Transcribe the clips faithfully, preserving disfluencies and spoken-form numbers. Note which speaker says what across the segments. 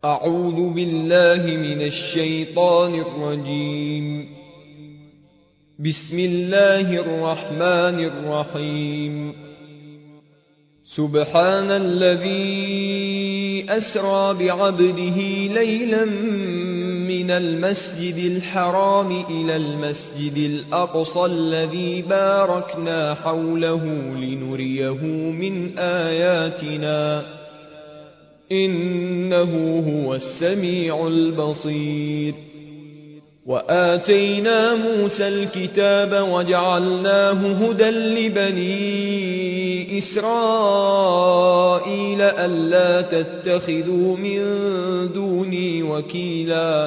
Speaker 1: أعوذ بالله من الشيطان الرجيم. بسم الله الرحمن الرحيم. سبحان الذي أسرى بعبده ليلا من المسجد الحرام إلى المسجد الأقصى الذي باركنا حوله لنريه من آياتنا إنه هو السميع البصير. وآتينا موسى الكتاب وجعلناه هدى لبني إسرائيل ألا تتخذوا من دوني وكيلا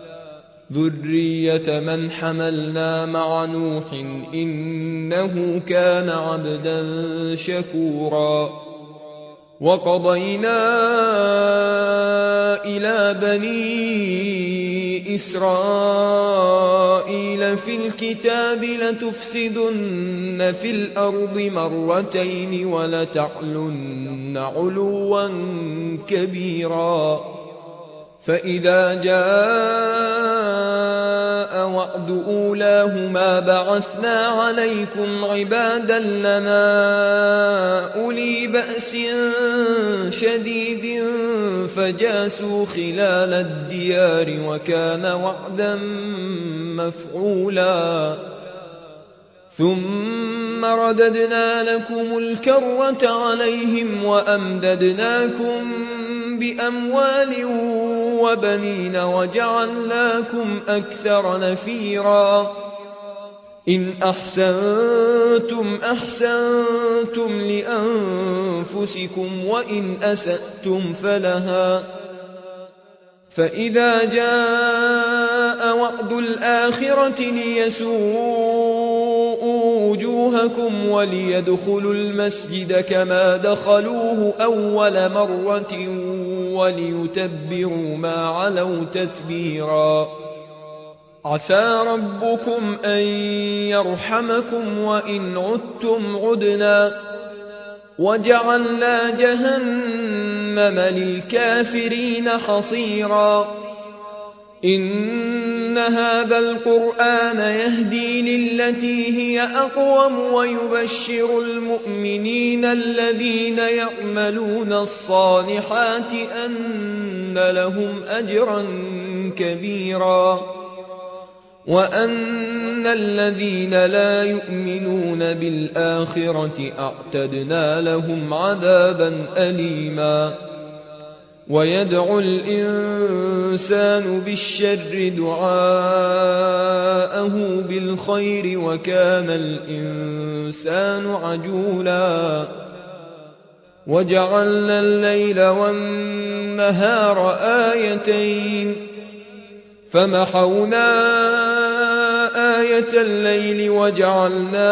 Speaker 1: ذرية من حملنا مع نوح إنه كان عبدا شكورا. وقضينا إلى بني إسرائيل في الكتاب لتفسدن في الأرض مرتين ولتعلن علوا كبيرا. فإذا جاء وعد أولاهما بعثنا عليكم عبادا لنا أولي بأس شديد فجاسوا خلال الديار وكان وعدا مفعولا. ثم رددنا لكم الكرة عليهم وأمددناكم بأموال وبنين وجعلناكم أكثر نفيرا. إن أحسنتم أحسنتم لأنفسكم وإن أسأتم فلها. فإذا جاء وعد الآخرة ليسوءوا وجوهكم وليدخلوا المسجد كما دخلوه أول مرة وليتبروا ما علوا تتبيرا. عسى ربكم أن يرحمكم وإن عدتم عدنا وجعلنا جهنم للكافرين حصيرا. إن هذا القرآن يهدي للتي هي أقوم ويبشر المؤمنين الذين يعملون الصالحات أن لهم أجرا كبيرا وأن الذين لا يؤمنون بالآخرة أعتدنا لهم عذابا أليما. ويدعو الإنسان بالشر دعاءه بالخير وكان الإنسان عجولا. وجعلنا الليل والنهار آيتين فمحونا آية الليل وجعلنا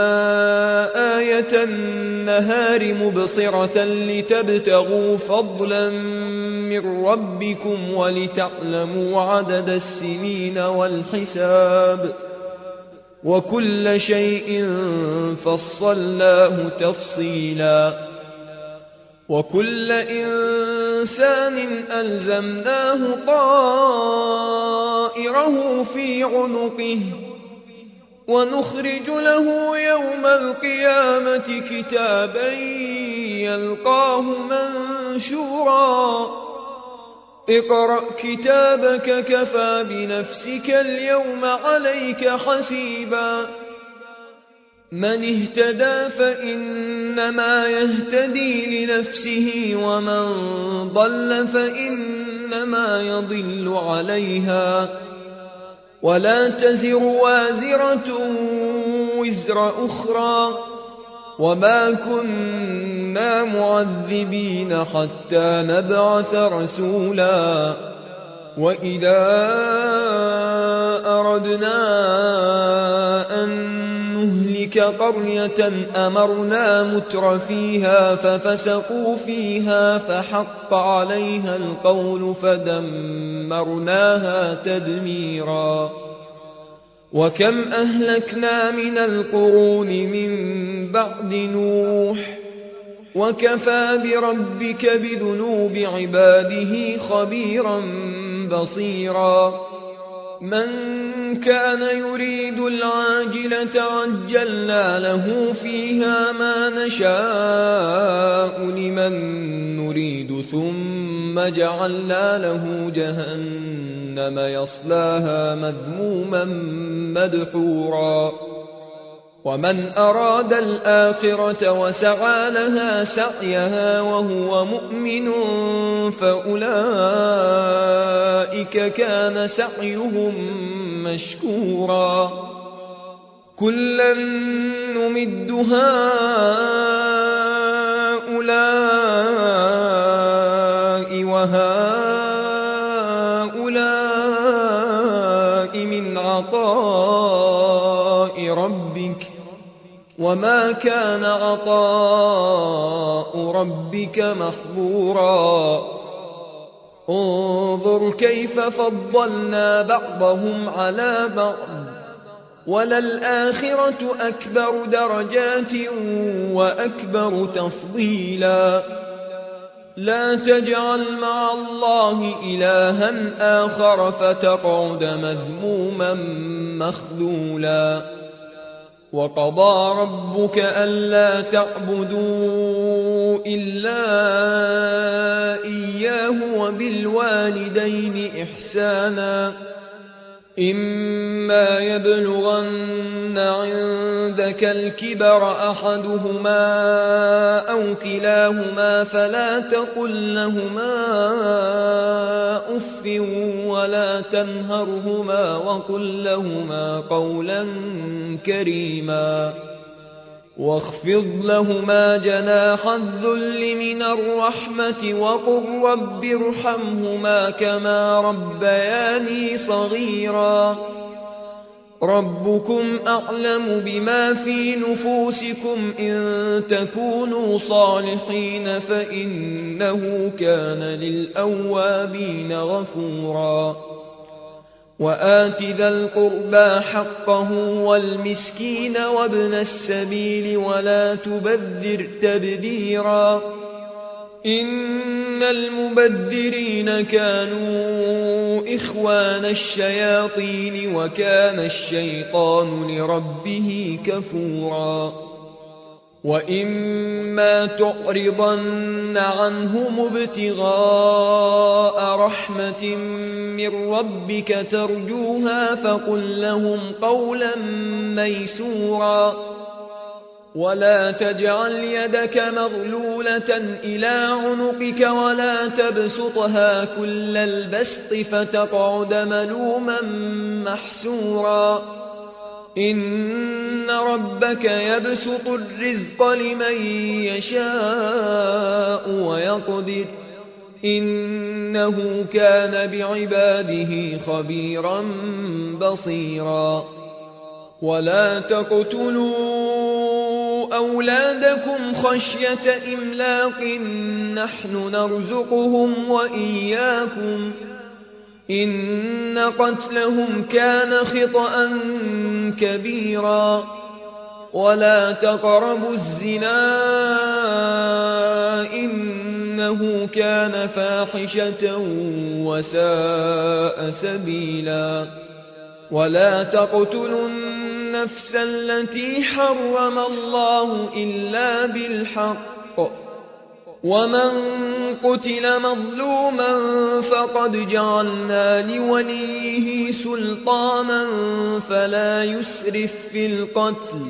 Speaker 1: آية النهار مبصرة لتبتغوا فضلا من ربكم ولتعلموا عدد السنين والحساب وكل شيء فصلناه تفصيلا. وكل إنسان ألزمناه طائره في عنقه ونخرج له يوم القيامة كتابا يلقاه منشورا. اقرأ كتابك كفى بنفسك اليوم عليك حسيبا. من اهتدى فإنما يهتدي لنفسه ومن ضل فإنما يضل عليها ولا تزر وازرة وزر أخرى وما كنا معذبين حتى نبعث رسولا. وإذا أردنا أن نهلك قرية أمرنا متر فيها ففسقوا فيها فحق عليها القول فدمرناها تدميرا. وكم أهلكنا من القرون من بعد نوح وكفى بربك بذنوب عباده خبيرا بصيرا من كان يريد العاجلة عجلنا له فيها ما نشاء لمن نريد ثم جعلنا له جهنم يصلاها مذموما مدحورا ومن أراد الآخرة وسعى لها سعيها وهو مؤمن فأولئك كان سعيهم مشكورا كلا نمد هؤلاء وهؤلاء من عطاء ربك وما كان عطاء ربك محظورا انظر كيف فضلنا بعضهم على بعض وللآخرة أكبر درجات وأكبر تفضيلا لا تجعل مع الله إلها آخر فتقعد مذموما مخذولا وقضى ربك ألا تعبدوا إلا إياه وبالوالدين إحسانا إما يبلغن عندك الكبر أحدهما أو كلاهما فلا تقل لهما أف ولا تنهرهما وقل لهما قولا كريما واخفض لهما جناح الذل من الرحمة وقل رب ارحمهما كما ربياني صغيرا ربكم أعلم بما في نفوسكم إن تكونوا صالحين فإنه كان للأوابين غفورا وآت ذا القربى حقه والمسكين وابن السبيل ولا تبذر تبذيرا إن المبذرين كانوا إخوان الشياطين وكان الشيطان لربه كفورا وإما تعرضن عنهم ابتغاء رحمة من ربك ترجوها فقل لهم قولا ميسورا ولا تجعل يدك مغلولة إلى عنقك ولا تبسطها كل البسط فتقعد ملوما محسورا إن ربك يبسط الرزق لمن يشاء ويقدر إنه كان بعباده خبيرا بصيرا ولا تقتلوا أولادكم خشية إملاق نحن نرزقهم وإياكم إن قتلهم كان خطأ كبيرا ولا تقربوا الزنا إنه كان فاحشة وساء سبيلا ولا تقتلوا النفس التي حرم الله إلا بالحق ومن قتل مظلوما فقد جعلنا لوليه سلطانا فلا يسرف في القتل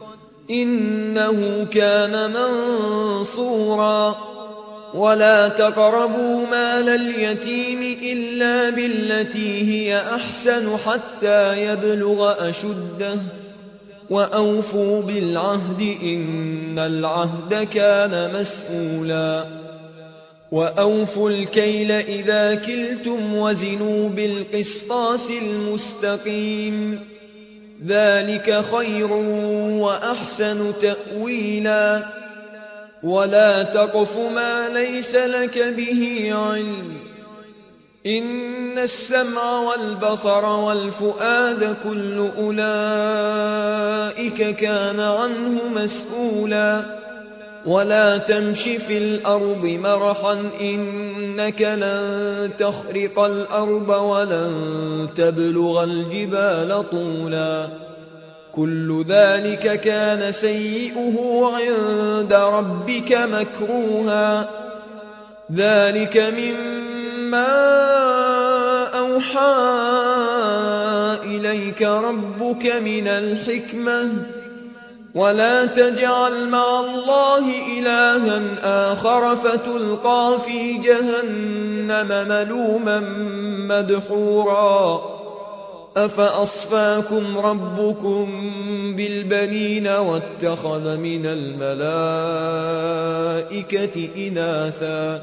Speaker 1: إنه كان منصورا ولا تقربوا مال اليتيم إلا بالتي هي أحسن حتى يبلغ أشده وأوفوا بالعهد إن العهد كان مسؤولا وأوفوا الكيل إذا كلتم وزنوا بالقسطاس المستقيم ذلك خير وأحسن تأويلا ولا تقف ما ليس لك به علم إن السمع والبصر والفؤاد كل أولئك كان عنه مسؤولا ولا تمش في الأرض مرحا إنك لن تخرق الأرض ولن تبلغ الجبال طولا كل ذلك كان سيئه عند ربك مكروها ذلك مما أوحى إليك ربك من الحكمة ولا تجعل مع الله إلها آخر فتلقى في جهنم ملوما مدحورا أفأصفاكم ربكم بالبنين واتخذ من الملائكة إناثا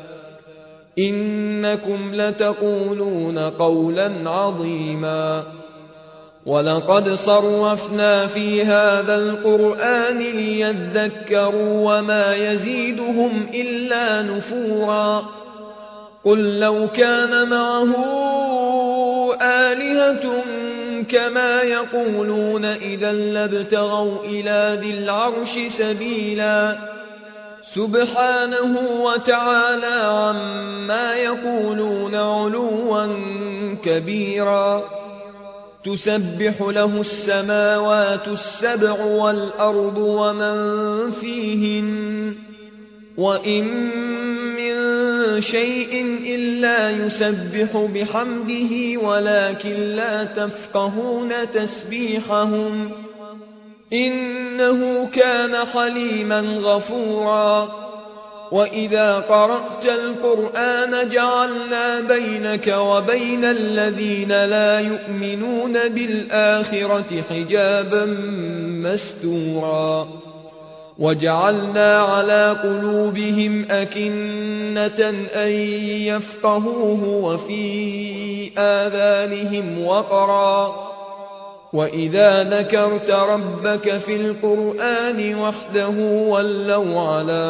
Speaker 1: إنكم لتقولون قولا عظيما ولقد صرفنا في هذا القرآن ليذكروا وما يزيدهم إلا نفورا قل لو كان معه آلهة كما يقولون إذا لابتغوا إلى ذي العرش سبيلا سبحانه وتعالى عما يقولون علوا كبيرا تسبح له السماوات السبع والأرض ومن فيهن وإن من شيء إلا يسبح بحمده ولكن لا تفقهون تسبيحهم إنه كان حليما غفورا وإذا قرأت القرآن جعلنا بينك وبين الذين لا يؤمنون بالآخرة حجابا مستورا وجعلنا على قلوبهم أكنة أن يفقهوه وفي آذانهم وقرا وإذا ذكرت ربك في القرآن وحده ولوا على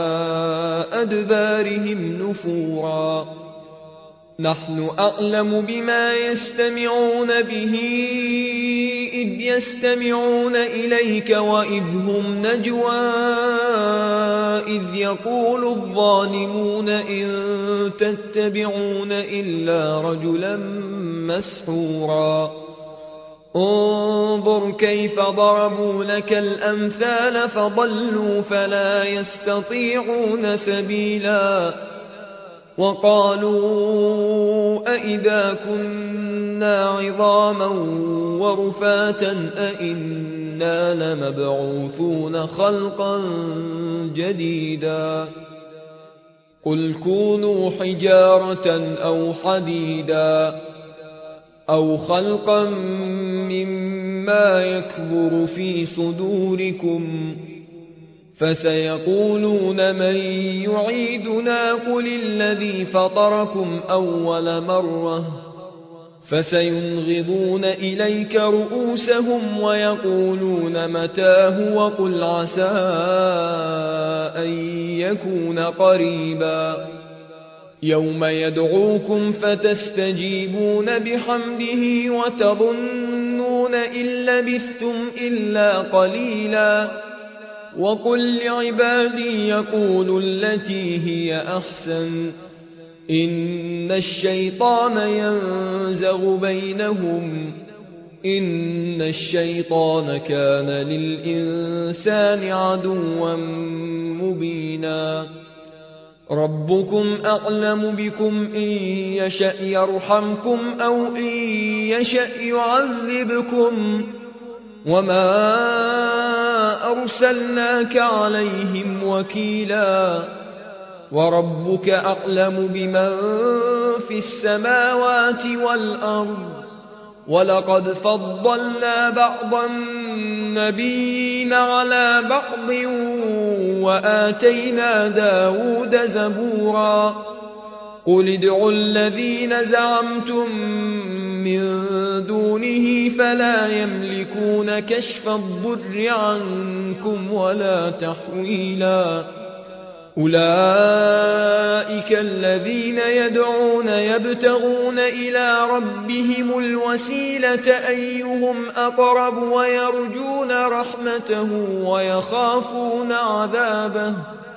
Speaker 1: أدبارهم نفورا نحن أعلم بما يستمعون به إذ يستمعون إليك وإذ هم نجوى إذ يقول الظالمون إن تتبعون إلا رجلا مسحورا انظر كيف ضربوا لك الأمثال فضلوا فلا يستطيعون سبيلا وقالوا أئذا كنا عظاما ورفاتا أئنا لمبعوثون خلقا جديدا قل كونوا حجارة أو حديدا أو خلقا مما يكبر في صدوركم فسيقولون من يعيدنا قل الذي فطركم أول مرة فسينغضون إليك رؤوسهم ويقولون متاه وقل عسى أن يكون قريبا يوم يدعوكم فتستجيبون بحمده وتظنون إن لبثتم إلا قليلا وقل لعبادي يقولوا التي هي أحسن إن الشيطان ينزغ بينهم إن الشيطان كان للإنسان عدوا مبينا ربكم أعلم بكم إن يشأ يرحمكم أو إن يشأ يعذبكم وما أرسلناك عليهم وكيلا وربك أعلم بمن في السماوات والأرض ولقد فضلنا بعض النبيين على بعض وآتينا داود زبورا قل ادعوا الذين زعمتم من دونه فلا يملكون كشف الضر عنكم ولا تحويلا أولئك الذين يدعون يبتغون إلى ربهم الوسيلة أيهم أقرب ويرجون رحمته ويخافون عذابه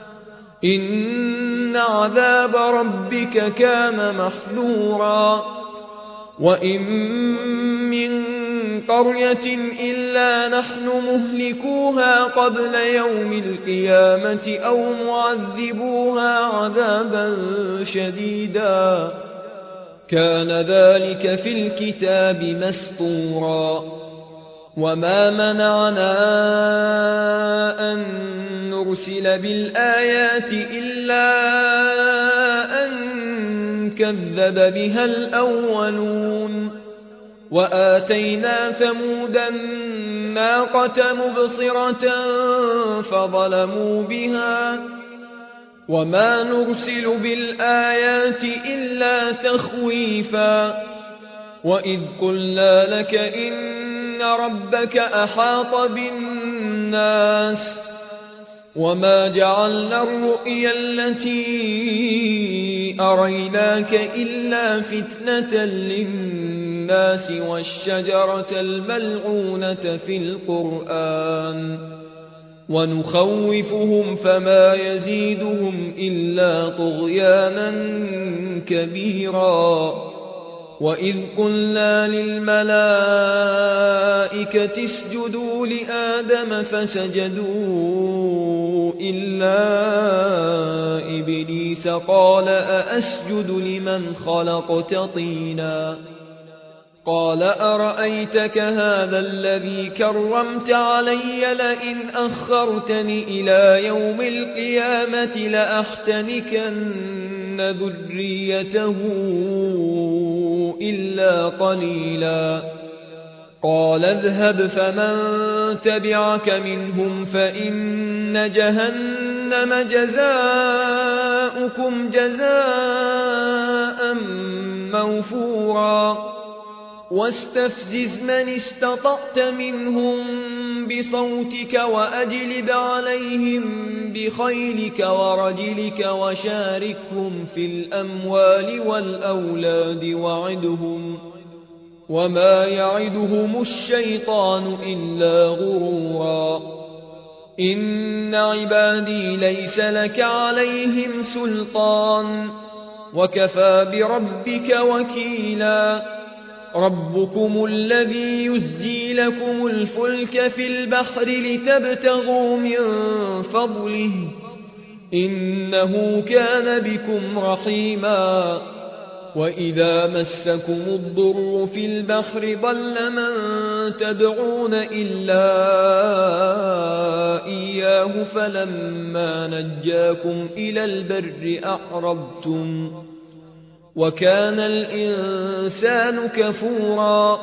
Speaker 1: إن عذاب ربك كان محذورا وإن من قرية إلا نحن مهلكوها قبل يوم القيامة أو معذبوها عذابا شديدا كان ذلك في الكتاب مسطورا وما منعنا أن نرسل بالآيات إلا أن كذب بها الأولون وآتينا ثمود الناقة مبصرة فظلموا بها وما نرسل بالآيات إلا تخويفا وإذ قلنا لك إن ربك أحاط بالناس وما جعلنا الرؤيا التي أريناك إلا فتنة للناس والشجرة الملعونة في القرآن ونخوفهم فما يزيدهم إلا طغيانا كبيرا وإذ قلنا للملائكة اسجدوا لآدم فسجدوا إلا إبليس قال أأسجد لمن خلقت طينا قال أرأيتك هذا الذي كرمت علي لئن أخرتني إلى يوم القيامة لأحتنكن ذريته إلا قليلا قال اذهب فمن تبعك منهم فإن جهنم جزاؤكم جزاء موفورا واستفزز من استطعت منهم بصوتك وأجلب عليهم بخيلك ورجلك وشاركهم في الأموال والأولاد وعدهم وما يعدهم الشيطان إلا غرورا إن عبادي ليس لك عليهم سلطان وكفى بربك وكيلا ربكم الذي يزجي لكم الفلك في البحر لتبتغوا من فضله إنه كان بكم رحيما وإذا مسكم الضر في البحر ضل من تدعون إلا إياه فلما نجاكم إلى البر أعرضتم وكان الإنسان كفورا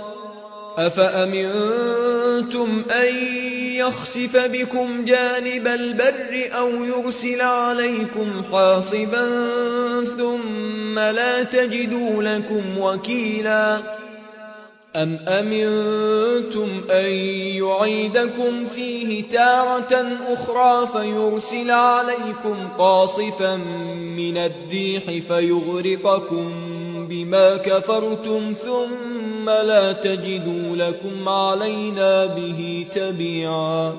Speaker 1: أفأمنتم أن يخسف بكم جانب البر أو يرسل عليكم حاصبا ثم لا تجدوا لكم وكيلا أم أمنتم أن يعيدكم فيه تارة أخرى فيرسل عليكم قاصفا من الريح فيغرقكم بما كفرتم ثم لا تجدوا لكم علينا به تبيعا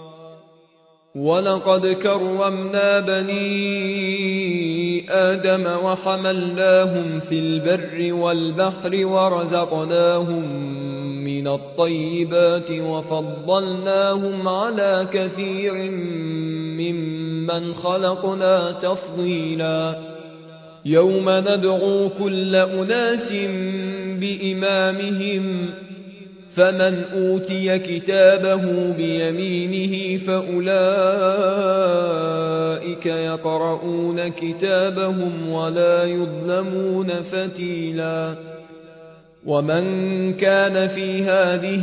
Speaker 1: ولقد كرمنا بني آدم وحملناهم في البر والبحر ورزقناهم من الطيبات وفضلناهم على كثير ممن خلقنا تفضيلا يوم ندعو كل أناس بإمامهم فمن أوتي كتابه بيمينه فأولئك يقرؤون كتابهم ولا يظلمون فتيلا ومن كان في هذه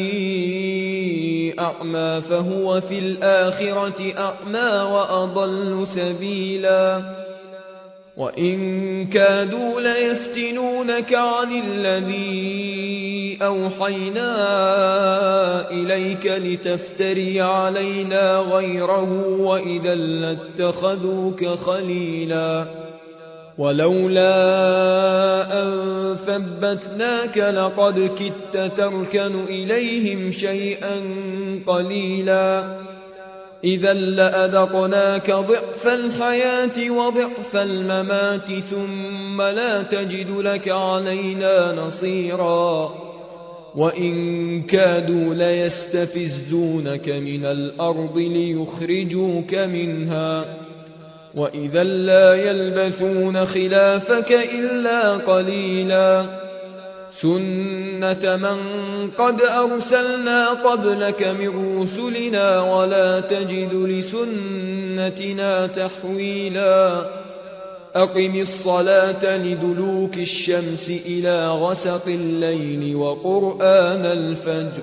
Speaker 1: أعمى فهو في الآخرة أعمى وأضل سبيلا وإن كادوا ليفتنونك عن الذي أوحينا إليك لتفتري علينا غيره وإذا لاتخذوك خليلا ولولا أن ثبتناك لقد كدت تركن إليهم شيئا قليلا إذا لأذقناك ضعف الحياة وضعف الممات ثم لا تجد لك علينا نصيرا وإن كادوا ليستفزونك من الأرض ليخرجوك منها وإذا لا يلبثون خلافك إلا قليلا سنة من قد أرسلنا قبلك من رسلنا ولا تجد لسنتنا تحويلا أقم الصلاة لدلوك الشمس إلى غسق الليل وقرآن الفجر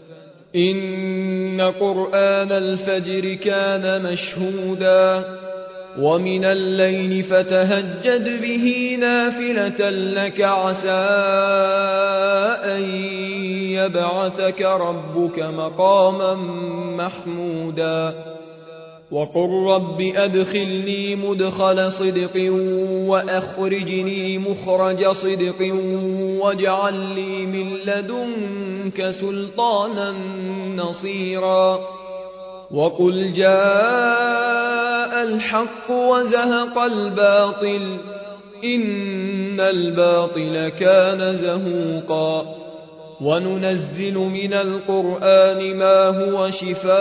Speaker 1: إن قرآن الفجر كان مشهودا ومن الليل فتهجد به نافلة لك عسى أن يبعثك ربك مقاما محمودا وقل رب أدخلني مدخل صدق وأخرجني مخرج صدق واجعل لي من لدنك سلطانا نصيرا وقل جاء الحق وزهق الباطل إن الباطل كان زهوقا وننزل من القرآن ما هو شفاء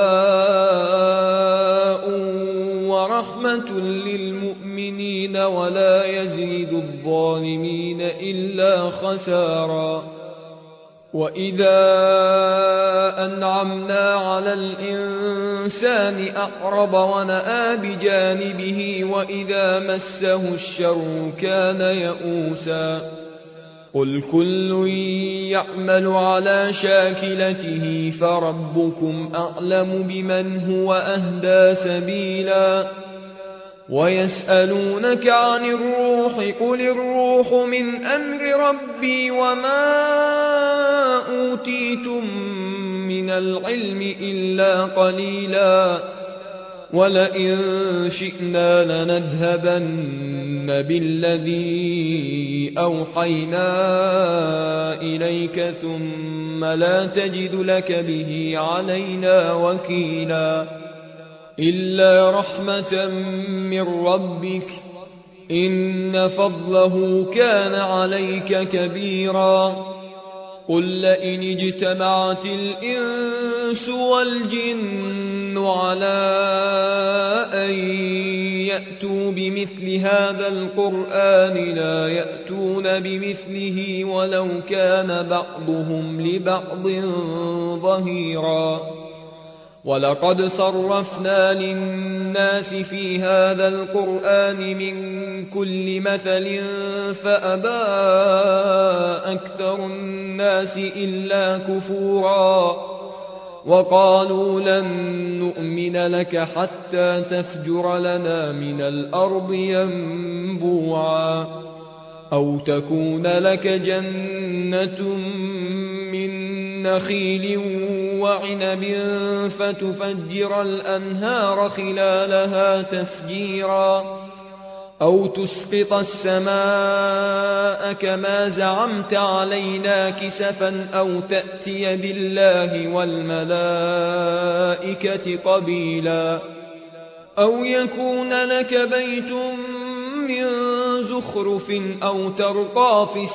Speaker 1: ورحمة للمؤمنين ولا يزيد الظالمين إلا خسارا وإذا أنعمنا على الإنسان أعرض ونأى بجانبه وإذا مسه الشر كان يئوسا قل كل يعمل على شاكلته فربكم أعلم بمن هو أهدى سبيلا ويسألونك عن الروح قل الروح من أمر ربي وما أوتيتم من العلم إلا قليلا ولئن شئنا لنذهبن بالذي أوحينا إليك ثم لا تجد لك به علينا وكيلا إلا رحمة من ربك إن فضله كان عليك كبيرا قل لئن اجتمعت الإنس والجن على أن يأتوا بمثل هذا القرآن لا يأتون بمثله ولو كان بعضهم لبعض ظهيرا ولقد صرفنا للناس في هذا القرآن من كل مثل فأبى أكثر الناس إلا كفورا وقالوا لن نؤمن لك حتى تفجر لنا من الأرض ينبوعا أو تكون لك جنة من نخيل وعنب فتفجر الأنهار خلالها تفجيرا أو تسقط السماء كما زعمت علينا كسفا أو تأتي بالله والملائكة قبيلا أو يكون لك بيت من زخرف أو ترقى في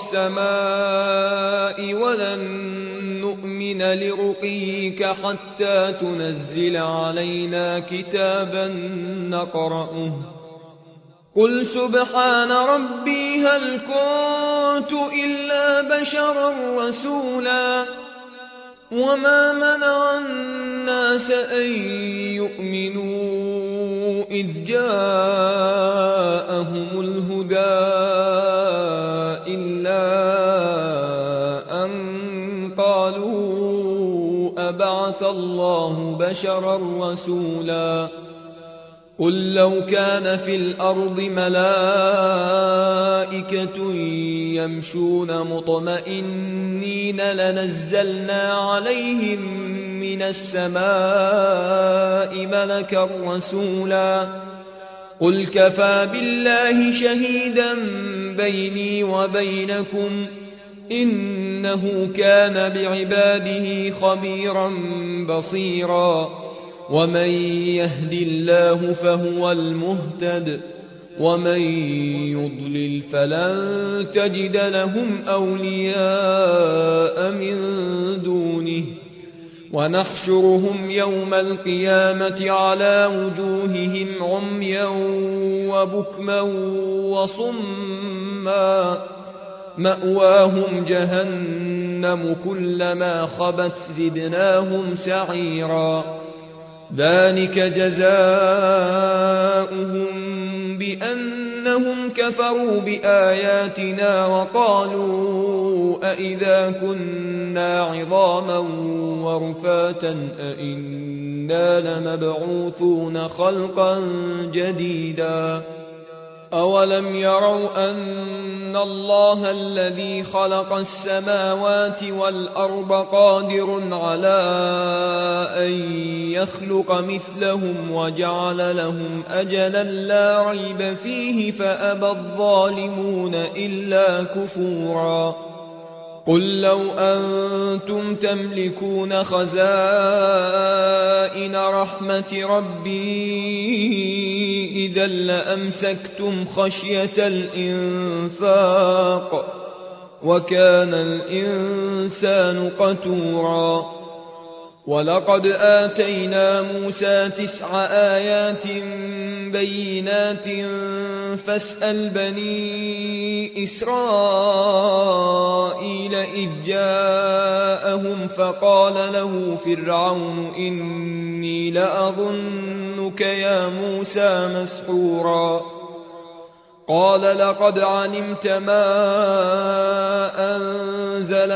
Speaker 1: السماء ولن نؤمن لرقيك حتى تنزل علينا كتابا نقرأه قل سبحان ربي هل كنت إلا بشرا رسولا وما منع الناس أن يؤمنوا إذ جاءهم الهدى إلا أن قالوا أبعث الله بشرا رسولا قل لو كان في الأرض ملائكة يمشون مطمئنين لنزلنا عليهم من السماء ملكا رسولا قل كفى بالله شهيدا بيني وبينكم إنه كان بعباده خبيرا بصيرا ومن يهد الله فهو المهتد ومن يضلل فلن تجد لهم أولياء من دونه ونحشرهم يوم القيامة على وجوههم عميا وبكما وصما مأواهم جهنم كلما خبت زدناهم سعيرا ذلك جزاؤهم بأنهم كفروا بآياتنا وقالوا أئذا كنا عظاما ورفاتا أئنا لمبعوثون خلقا جديدا أولم يروا أن الله الذي خلق السماوات والأرض قادر على أن يخلق مثلهم وجعل لهم أجلا لا ريب فيه فأبى الظالمون إلا كفورا قل لو أنتم تملكون خزائن رحمة ربي إذا لأمسكتم خشية الإنفاق وكان الإنسان قتورا ولقد آتينا موسى تسع آيات بينات فاسأل بني إسرائيل إذ جاءهم فقال له فرعون إني لأظنك يا موسى مسحورا قال لقد علمت ما أنزل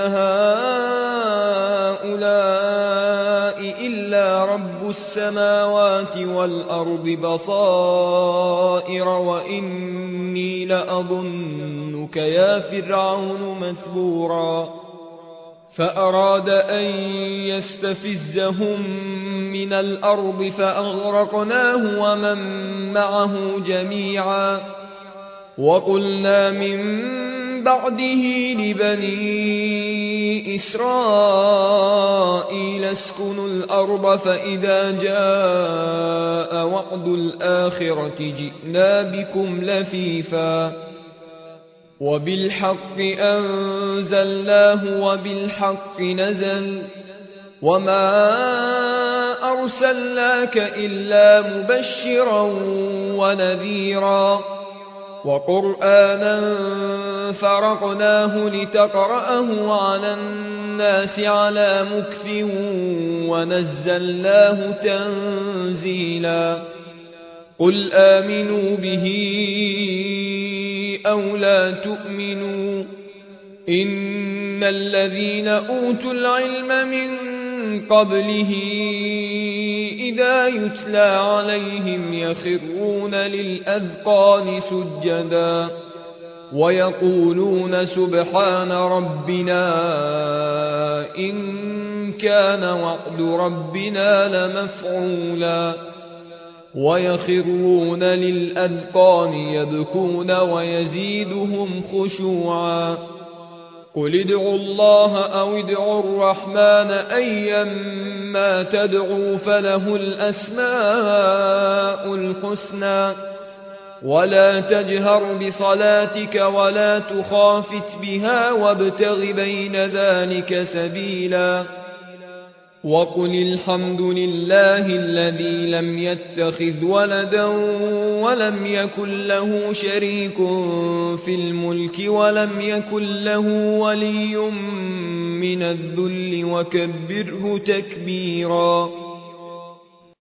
Speaker 1: هؤلاء إلا رب السماوات والأرض بصائر وإني لأظنك يا فرعون مثبورا فأراد أن يستفزهم من الأرض فأغرقناه ومن معه جميعا وقلنا من بعده لبني إسرائيل اسكنوا الأرض فإذا جاء وعد الآخرة جئنا بكم لفيفا وبالحق أنزلناه وبالحق نزل وما أرسلناك إلا مبشرا ونذيرا وقرآنا فرقناه لتقرأه على الناس على مكث ونزلناه تنزيلا قل آمنوا به أو لا تؤمنوا إن الذين أوتوا العلم من قبله إذا يتلى عليهم يخرون للأذقان سجدا ويقولون سبحان ربنا إن كان وعد ربنا لمفعولا ويخرون للأذقان يبكون ويزيدهم خشوعا قل ادعوا الله أو ادعوا الرحمن أيما تدعوا فله الأسماء الحسنى ولا تجهر بصلاتك ولا تخافت بها وابتغ بين ذلك سبيلا وقل الحمد لله الذي لم يتخذ ولدا ولم يكن له شريك في الملك ولم يكن له ولي من الذل وكبره تكبيرا